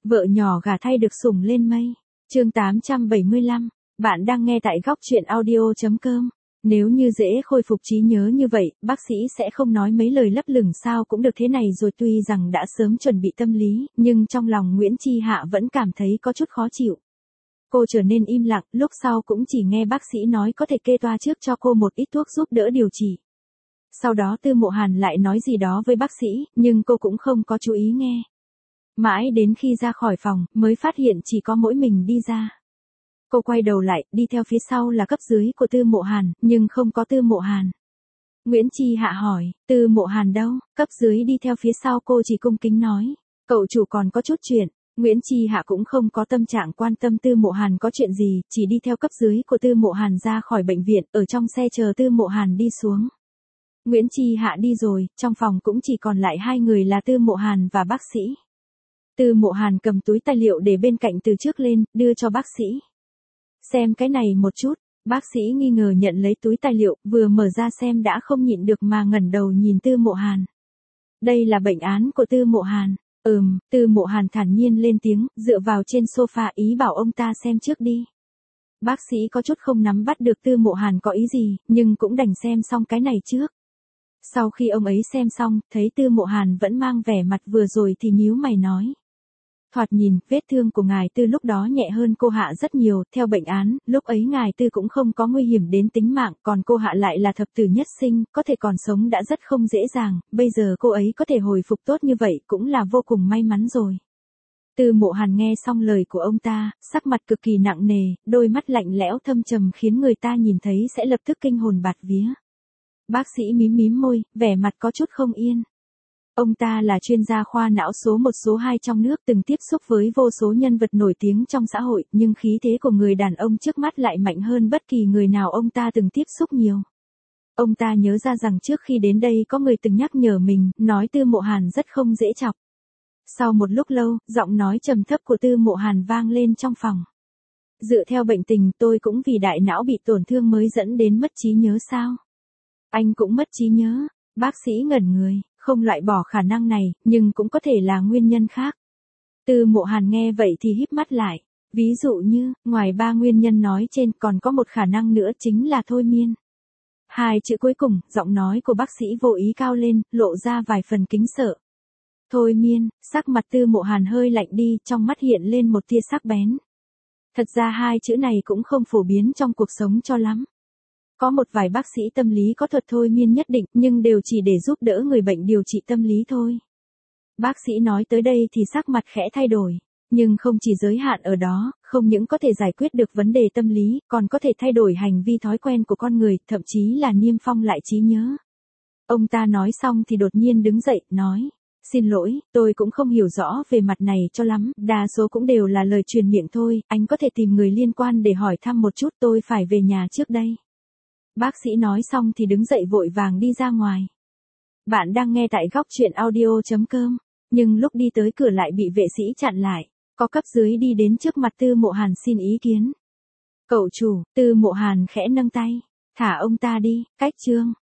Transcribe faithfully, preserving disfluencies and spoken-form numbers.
Vợ nhỏ gả thay được sủng lên mây. Chương tám trăm bảy mươi lăm. Bạn đang nghe tại góc truyện audio chấm com. Nếu như dễ khôi phục trí nhớ như vậy, bác sĩ sẽ không nói mấy lời lấp lửng sao cũng được thế này rồi. Tuy rằng đã sớm chuẩn bị tâm lý, nhưng trong lòng Nguyễn Chi Hạ vẫn cảm thấy có chút khó chịu. Cô trở nên im lặng, lúc sau cũng chỉ nghe bác sĩ nói có thể kê toa trước cho cô một ít thuốc giúp đỡ điều trị. Sau đó Tư Mộ Hàn lại nói gì đó với bác sĩ, nhưng cô cũng không có chú ý nghe. Mãi đến khi ra khỏi phòng, mới phát hiện chỉ có mỗi mình đi ra. Cô quay đầu lại, đi theo phía sau là cấp dưới của Tư Mộ Hàn, nhưng không có Tư Mộ Hàn. Nguyễn Chi Hạ hỏi, Tư Mộ Hàn đâu? Cấp dưới đi theo phía sau cô chỉ cung kính nói, cậu chủ còn có chút chuyện. Nguyễn Chi Hạ cũng không có tâm trạng quan tâm Tư Mộ Hàn có chuyện gì, chỉ đi theo cấp dưới của Tư Mộ Hàn ra khỏi bệnh viện, ở trong xe chờ Tư Mộ Hàn đi xuống. Nguyễn Chi Hạ đi rồi, trong phòng cũng chỉ còn lại hai người là Tư Mộ Hàn và bác sĩ. Tư Mộ Hàn cầm túi tài liệu để bên cạnh từ trước lên, đưa cho bác sĩ. Xem cái này một chút, bác sĩ nghi ngờ nhận lấy túi tài liệu, vừa mở ra xem đã không nhịn được mà ngẩng đầu nhìn Tư Mộ Hàn. Đây là bệnh án của Tư Mộ Hàn. Ừm, Tư Mộ Hàn thản nhiên lên tiếng, dựa vào trên sofa ý bảo ông ta xem trước đi. Bác sĩ có chút không nắm bắt được Tư Mộ Hàn có ý gì, nhưng cũng đành xem xong cái này trước. Sau khi ông ấy xem xong, thấy Tư Mộ Hàn vẫn mang vẻ mặt vừa rồi thì nhíu mày nói. Thoạt nhìn, vết thương của ngài Tư lúc đó nhẹ hơn cô Hạ rất nhiều, theo bệnh án, lúc ấy ngài Tư cũng không có nguy hiểm đến tính mạng, còn cô Hạ lại là thập tử nhất sinh, có thể còn sống đã rất không dễ dàng, bây giờ cô ấy có thể hồi phục tốt như vậy cũng là vô cùng may mắn rồi. Tư Mộ Hàn nghe xong lời của ông ta, sắc mặt cực kỳ nặng nề, đôi mắt lạnh lẽo thâm trầm khiến người ta nhìn thấy sẽ lập tức kinh hồn bạt vía. Bác sĩ mím mím môi, vẻ mặt có chút không yên. Ông ta là chuyên gia khoa não số một số hai trong nước, từng tiếp xúc với vô số nhân vật nổi tiếng trong xã hội, nhưng khí thế của người đàn ông trước mắt lại mạnh hơn bất kỳ người nào ông ta từng tiếp xúc nhiều. Ông ta nhớ ra rằng trước khi đến đây có người từng nhắc nhở mình, nói Tư Mộ Hàn rất không dễ chọc. Sau một lúc lâu, giọng nói trầm thấp của Tư Mộ Hàn vang lên trong phòng. Dựa theo bệnh tình tôi cũng vì đại não bị tổn thương mới dẫn đến mất trí nhớ sao? Anh cũng mất trí nhớ. Bác sĩ ngẩn người, không loại bỏ khả năng này, nhưng cũng có thể là nguyên nhân khác. Tư Mộ Hàn nghe vậy thì híp mắt lại. Ví dụ như, ngoài ba nguyên nhân nói trên còn có một khả năng nữa chính là thôi miên. Hai chữ cuối cùng, giọng nói của bác sĩ vô ý cao lên, lộ ra vài phần kính sợ. Thôi miên, sắc mặt Tư Mộ Hàn hơi lạnh đi, trong mắt hiện lên một tia sắc bén. Thật ra hai chữ này cũng không phổ biến trong cuộc sống cho lắm. Có một vài bác sĩ tâm lý có thuật thôi miên nhất định, nhưng đều chỉ để giúp đỡ người bệnh điều trị tâm lý thôi. Bác sĩ nói tới đây thì sắc mặt khẽ thay đổi, nhưng không chỉ giới hạn ở đó, không những có thể giải quyết được vấn đề tâm lý, còn có thể thay đổi hành vi thói quen của con người, thậm chí là niêm phong lại trí nhớ. Ông ta nói xong thì đột nhiên đứng dậy, nói, xin lỗi, tôi cũng không hiểu rõ về mặt này cho lắm, đa số cũng đều là lời truyền miệng thôi, anh có thể tìm người liên quan để hỏi thăm một chút, tôi phải về nhà trước đây. Bác sĩ nói xong thì đứng dậy vội vàng đi ra ngoài. Bạn đang nghe tại góc truyện audio chấm com, nhưng lúc đi tới cửa lại bị vệ sĩ chặn lại, có cấp dưới đi đến trước mặt Tư Mộ Hàn xin ý kiến. Cậu chủ, Tư Mộ Hàn khẽ nâng tay, thả ông ta đi, cách chương.